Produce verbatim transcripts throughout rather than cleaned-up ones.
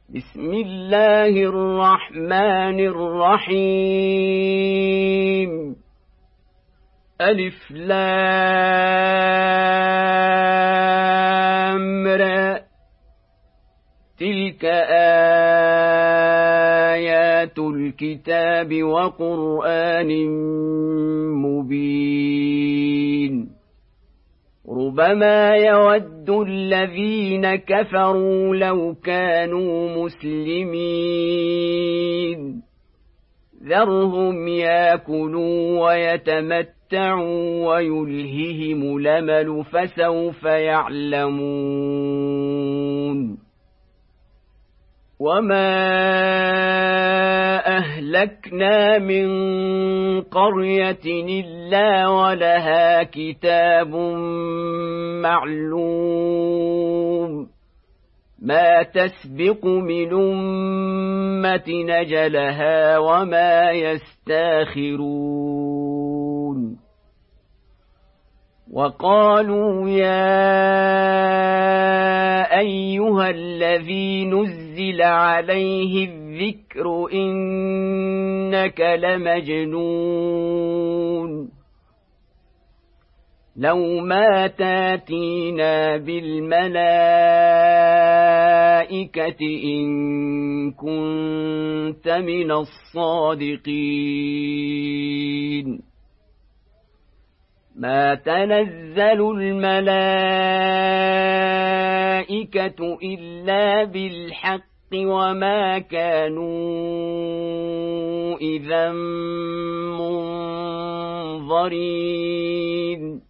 بسم الله الرحمن الرحيم. ألف لام را، تلك آيات الكتاب وقرآن مبين. ربما يود الذين كفروا لو كانوا مسلمين، ذرهم ياكلوا ويتمتعوا ويلههم الأمل فسوف يعلمون. وما أهلكنا من قرية إلا ولها كتاب معلوم، ما تسبق من أمة نجلها وما يستاخرون. وقالوا يا أيها الذي نزل عليه الذكر إنك لمجنون، لو ما تاتينا بالملائكة إن كنت من الصادقين. ما تنزل الملائكة إلا بالحق وما كانوا إذا منظرين.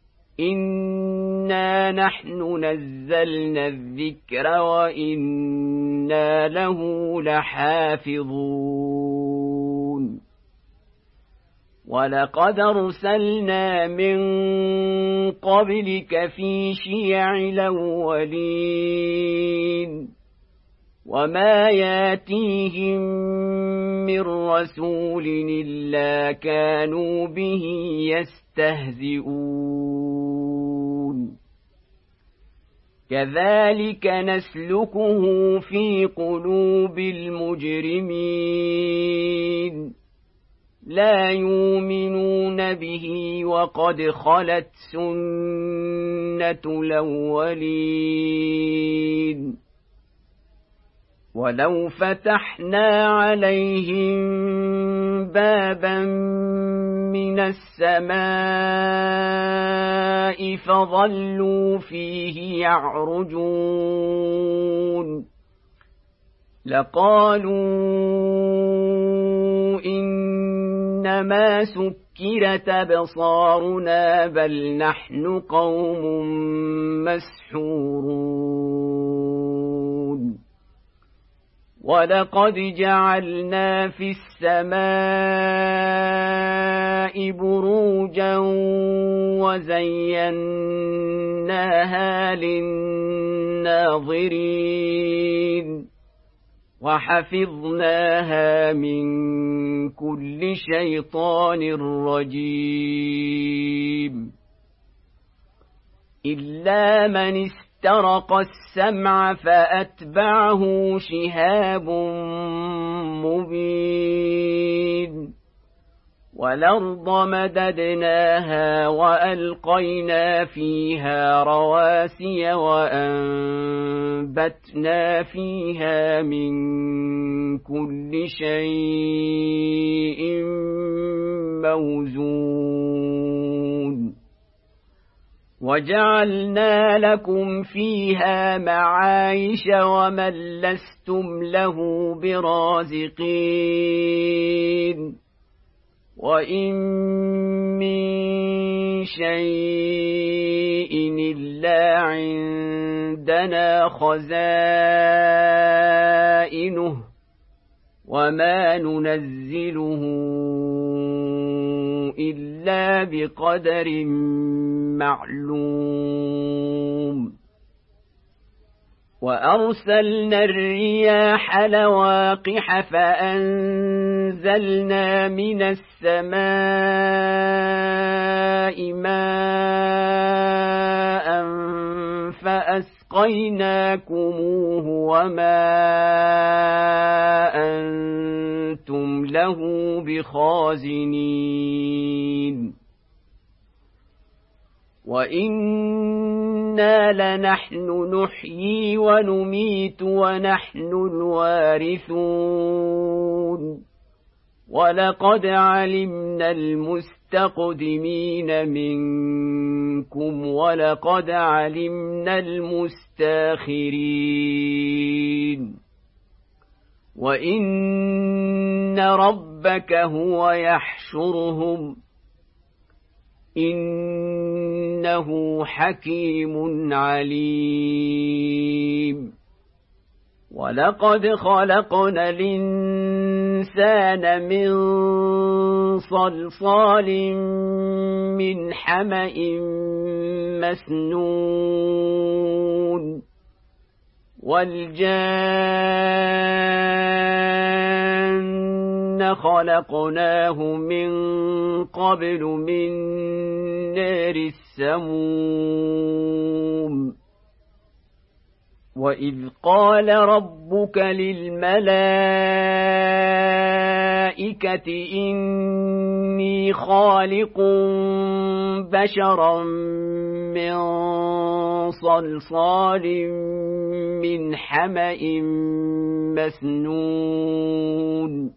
إنا نحن نزلنا الذكر وإنا له لحافظون. ولقد أرسلنا من قبلك في شيع الأولين، وما ياتيهم من رسول إلا كانوا به يستهزئون. كذلك نسلكه في قلوب المجرمين، لا يؤمنون به وقد خلت سنة الأولين. ولو فتحنا عليهم بابا من السماء فظلوا فيه يعرجون لقالوا إنما سكرت أبصارنا بل نحن قوم مسحورون. ولقد جعلنا في السماء بروجا وزيناها للناظرين وحفظناها من كل شيطان رجيم. إلا من استرق السمع فأتبعه شهاب مبين. والأرض مددناها وألقينا فيها رواسي وأنبتنا فيها من كل شيء موزون. وجعلنا لكم فيها معايش ومن لستم له برازقين. وإن من شيء إلا عندنا خزائنه وما ننزله إلا بقدر معلوم. وأرسلنا الرياح لواقح فأنزلنا من السماء ماء فأسقيناكم أسقيناكموه وما أنتم له بخازنين وإنا لنحن نحيي ونميت ونحن الوارثون ولقد علمنا المستقدمين منكم ولقد علمنا المستاخرين وإن ربك هو يحشرهم إنه حكيم عليم ولقد خلقنا الإنسان من صلصال من حمأ مسنون والجان خلقناه من قبل من نار السموم وإذ قال ربك للملائكة إني خالق بشرا من صلصال من حمأ مسنون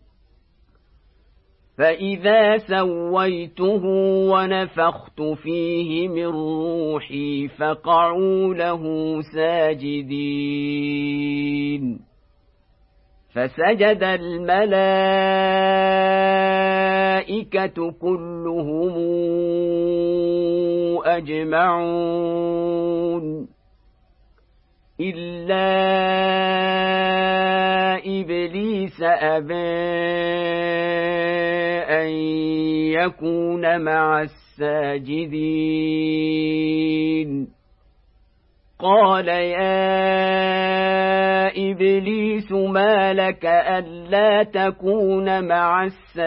فإذا سويته ونفخت فيه من روحي فقعوا له ساجدين فسجد الملائكة كلهم أجمعون إلا إبليس أبى أن يكون مع الساجدين قال يا إبليس ما لك ألا تكون مع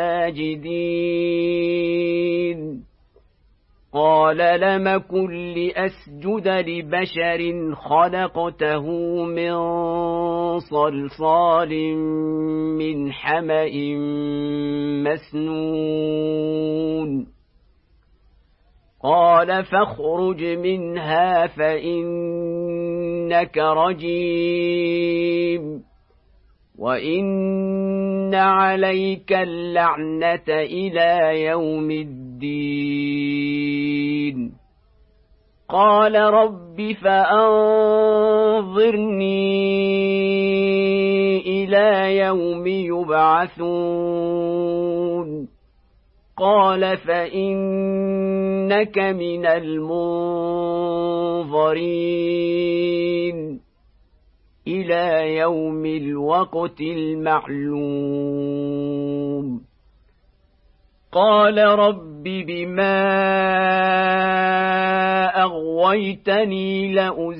الساجدين قال لم كن لأسجد لبشر خلقته من صلصال من حمأ مسنون قال فاخرج منها فإنك رجيم وإن عليك اللعنة إلى يوم الدين قال رب فأنظرني إلى يوم يبعثون قال فإنك من المنظرين إلى يوم الوقت المعلوم قال رب بما أغويتني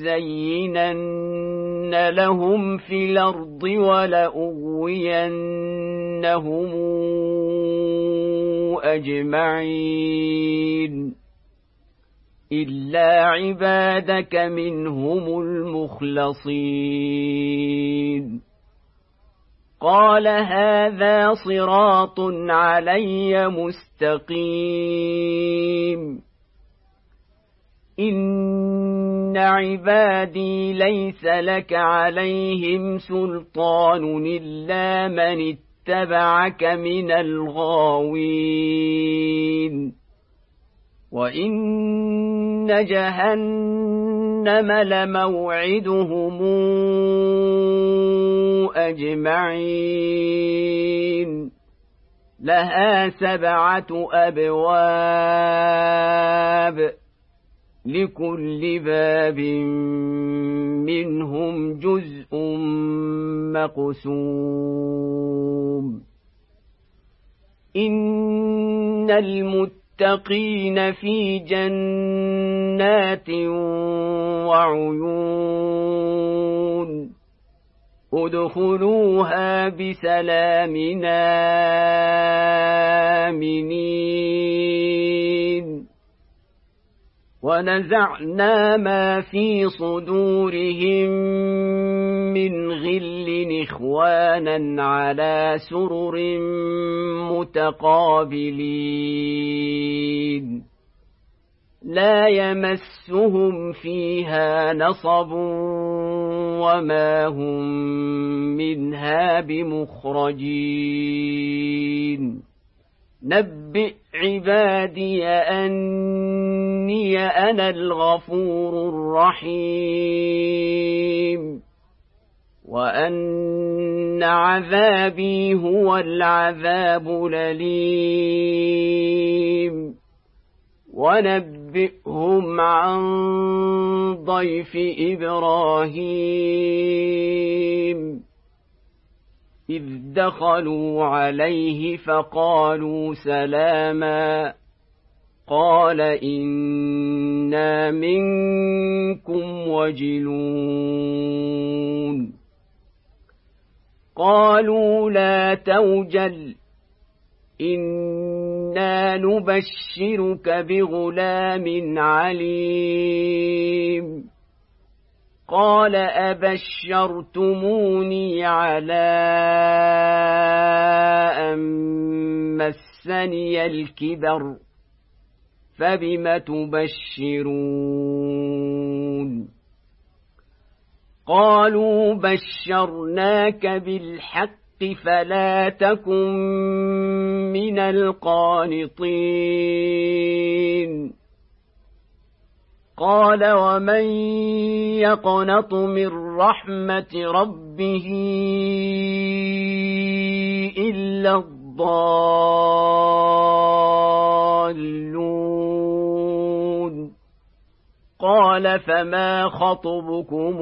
لأزينن لهم في الأرض ولأغوينهم أجمعين إلا عبادك منهم المخلصين قال هذا صراط علي مستقيم إن عبادي ليس لك عليهم سلطان إلا من اتبعك من الغاوين وإن جهنم لموعدهم أجمعين لها سبعة أبواب لكل باب منهم جزء مقسوم إن المتقين في جنات وعيون ادخلوها بسلام آمنين ونزعنا ما في صدورهم من غل إخوانا على سرر متقابلين لا يمسهم فيها نصب وما هم منها بمخرجين نبئ عبادي أني أنا الغفور الرحيم وأن عذابي هو العذاب الأليم ونبئهم عن ضيف إبراهيم إذ دخلوا عليه فقالوا سلاما قال إنا منكم وجلون قالوا لا توجل إنا نبشرك بغلام عليم قال أبشرتموني على أن مسني الكبر فبم تبشرون قالوا بشرناك بالحق فلا تكن من القانطين قال ومن يقنط من رحمة ربه إلا الضالون قال فما خطبكم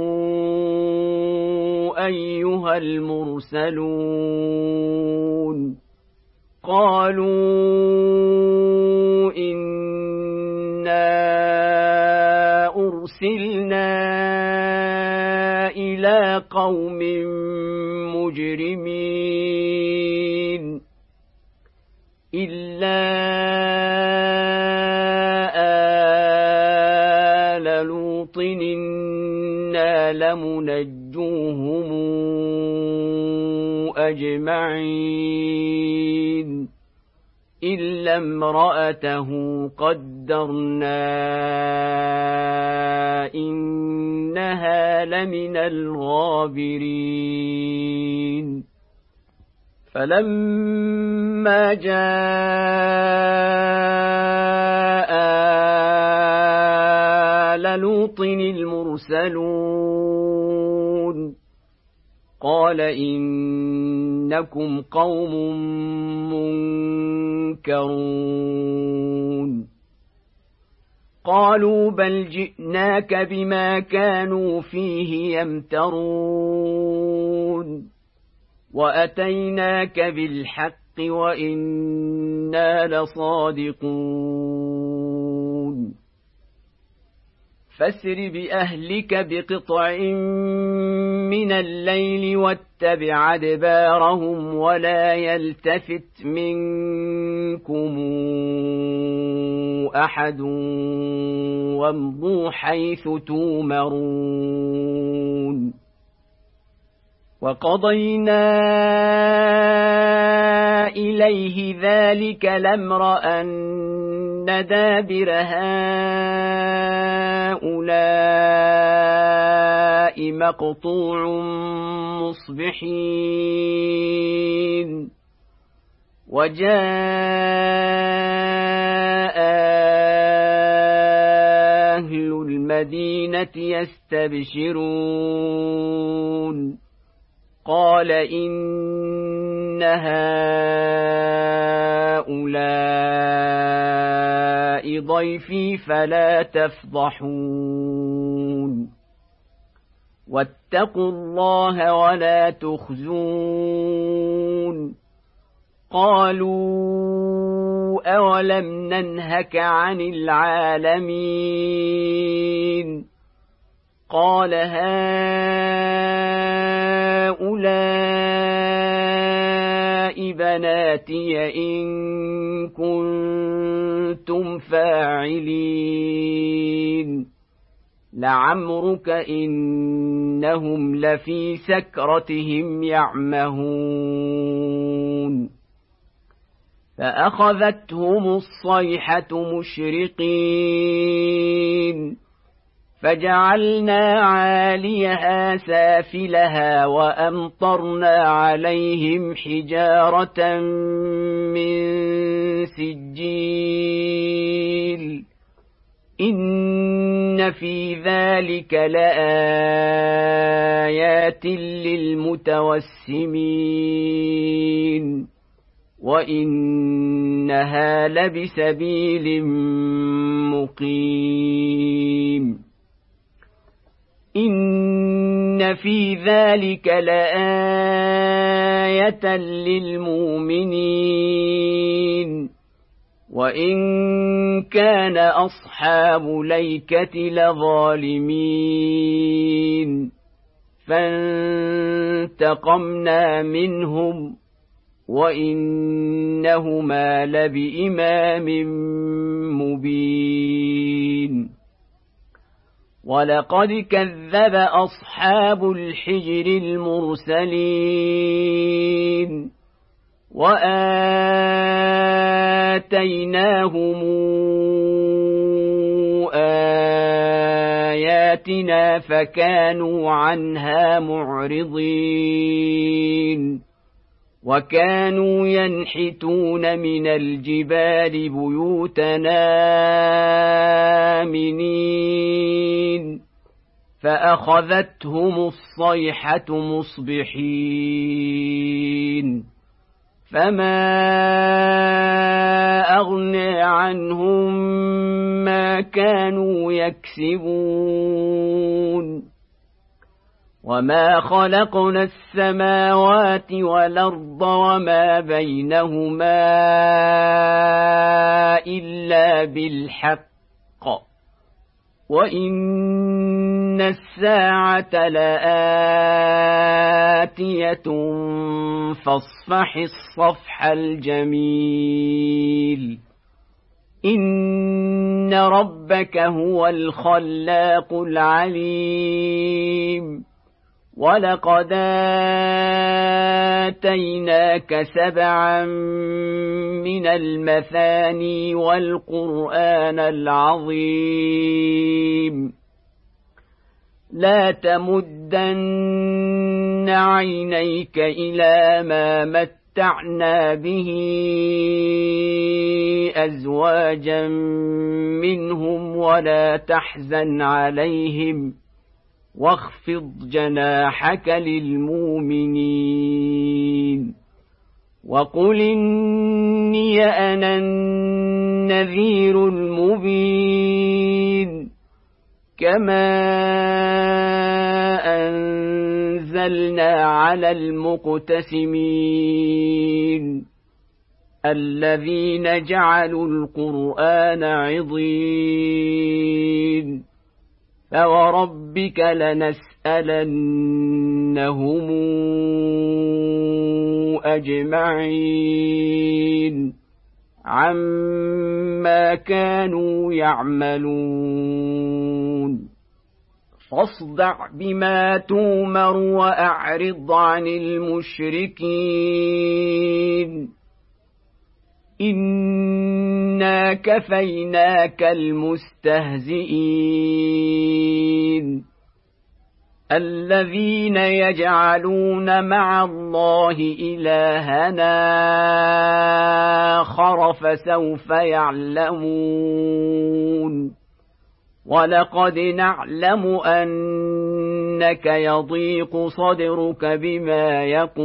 أيها المرسلون قالوا إنا أرسلنا إلى قوم مجرمين إلا آل لوط إنا لمنجوهم أجمعين إلا امرأته قدرنا إنها لمن الغابرين فلما جاء آل لوط المرسلون قال إنكم قوم منكرون قالوا بل جئناك بما كانوا فيه يمترون وأتيناك بالحق وإنا لصادقون فاسر بأهلك بقطع من الليل واتبع أدبارهم ولا يلتفت منكم أحد وامضوا حيث تومرون وقضينا إليه ذلك الأمر أن دابر هؤلاء مقطوع مصبحين وجاء أهل المدينة يستبشرون قال إن هؤلاء ضيفي فلا تفضحون واتقوا الله ولا تخزون قالوا أولم ننهك عن العالمين قال هؤلاء بناتي ناتي إن كنتم فاعلين لعمرك إنهم لفي سكرتهم يعمهون فأخذتهم الصيحة مشرقين فجعلنا عاليها سافلها وأمطرنا عليهم حجارة من سجيل إن في ذلك لآيات للمتوسمين وإنها لبسبيل مقيم إن في ذلك لآية للمؤمنين وإن كان أصحاب ليكة لظالمين فانتقمنا منهم وإنهما لبإمام مبين ولقد كذب أصحاب الحجر المرسلين وآتيناهم آياتنا فكانوا عنها معرضين وكانوا ينحتون من الجبال بيوتنا آمنين فأخذتهم الصيحة مصبحين فما أغنى عنهم ما كانوا يكسبون وما خلقنا السماوات والأرض وما بينهما إلا بالحق وإن الساعة لآتية فاصفح الصفح الجميل إن ربك هو الخلاق العليم ولقد آتيناك سبعا من المثاني والقرآن العظيم لا تمدن عينيك إلى ما متعنا به أزواجا منهم ولا تحزن عليهم واخفض جناحك للمؤمنين وقل إني أنا النذير المبين كما أنزلنا على المقتسمين الذين جعلوا القرآن عضين فوربك لنسألنهم أجمعين عما كانوا يعملون فاصدع بما تومر وأعرض عن المشركين إنا كفيناك المستهزئين الذين يجعلون مع الله إلهنا آخر فسوف يعلمون ولقد نعلم أنك يضيق صدرك بما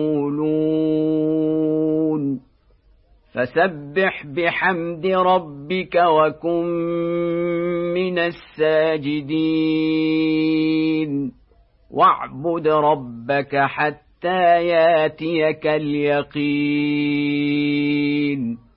يقولون فسبح بحمد ربك وكن من الساجدين واعبد ربك حتى ياتيك اليقين.